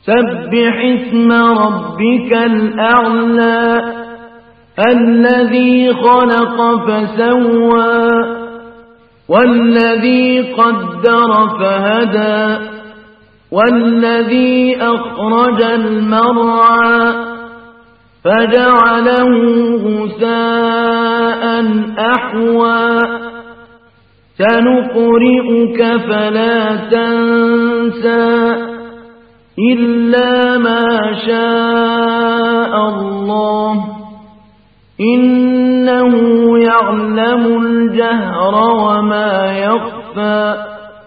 سبح اسم ربك الأعلى الذي خلق فسوى والذي قدر فهدى والذي أخرج المرعى فجعله غثاء أحوى سنقرئك فلا تنسى إلا ما شاء الله إنه يعلم الجهر وما يخفى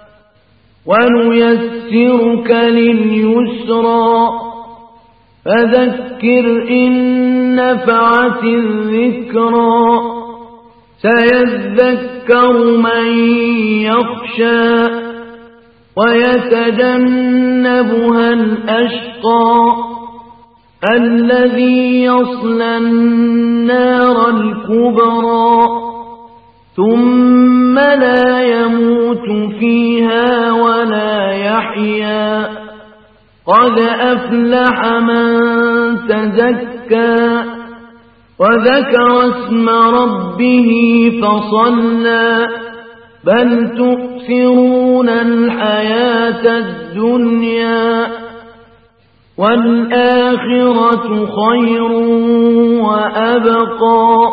ونيسرك لليسرى فذكر إن نفعت الذكرى سيذكر من يخشى ويتجنبها الأشقى الذي يصلى النار الكبرى ثم لا يموت فيها ولا يحيا قد أفلح من تزكى وذكر اسم ربه فصلى بل تؤثرون الحياة الدنيا والآخرة خير وأبقى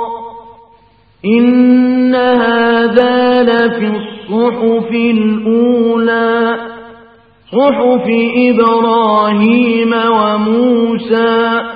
إن هذا لفي الصحف الأولى صحف إبراهيم وموسى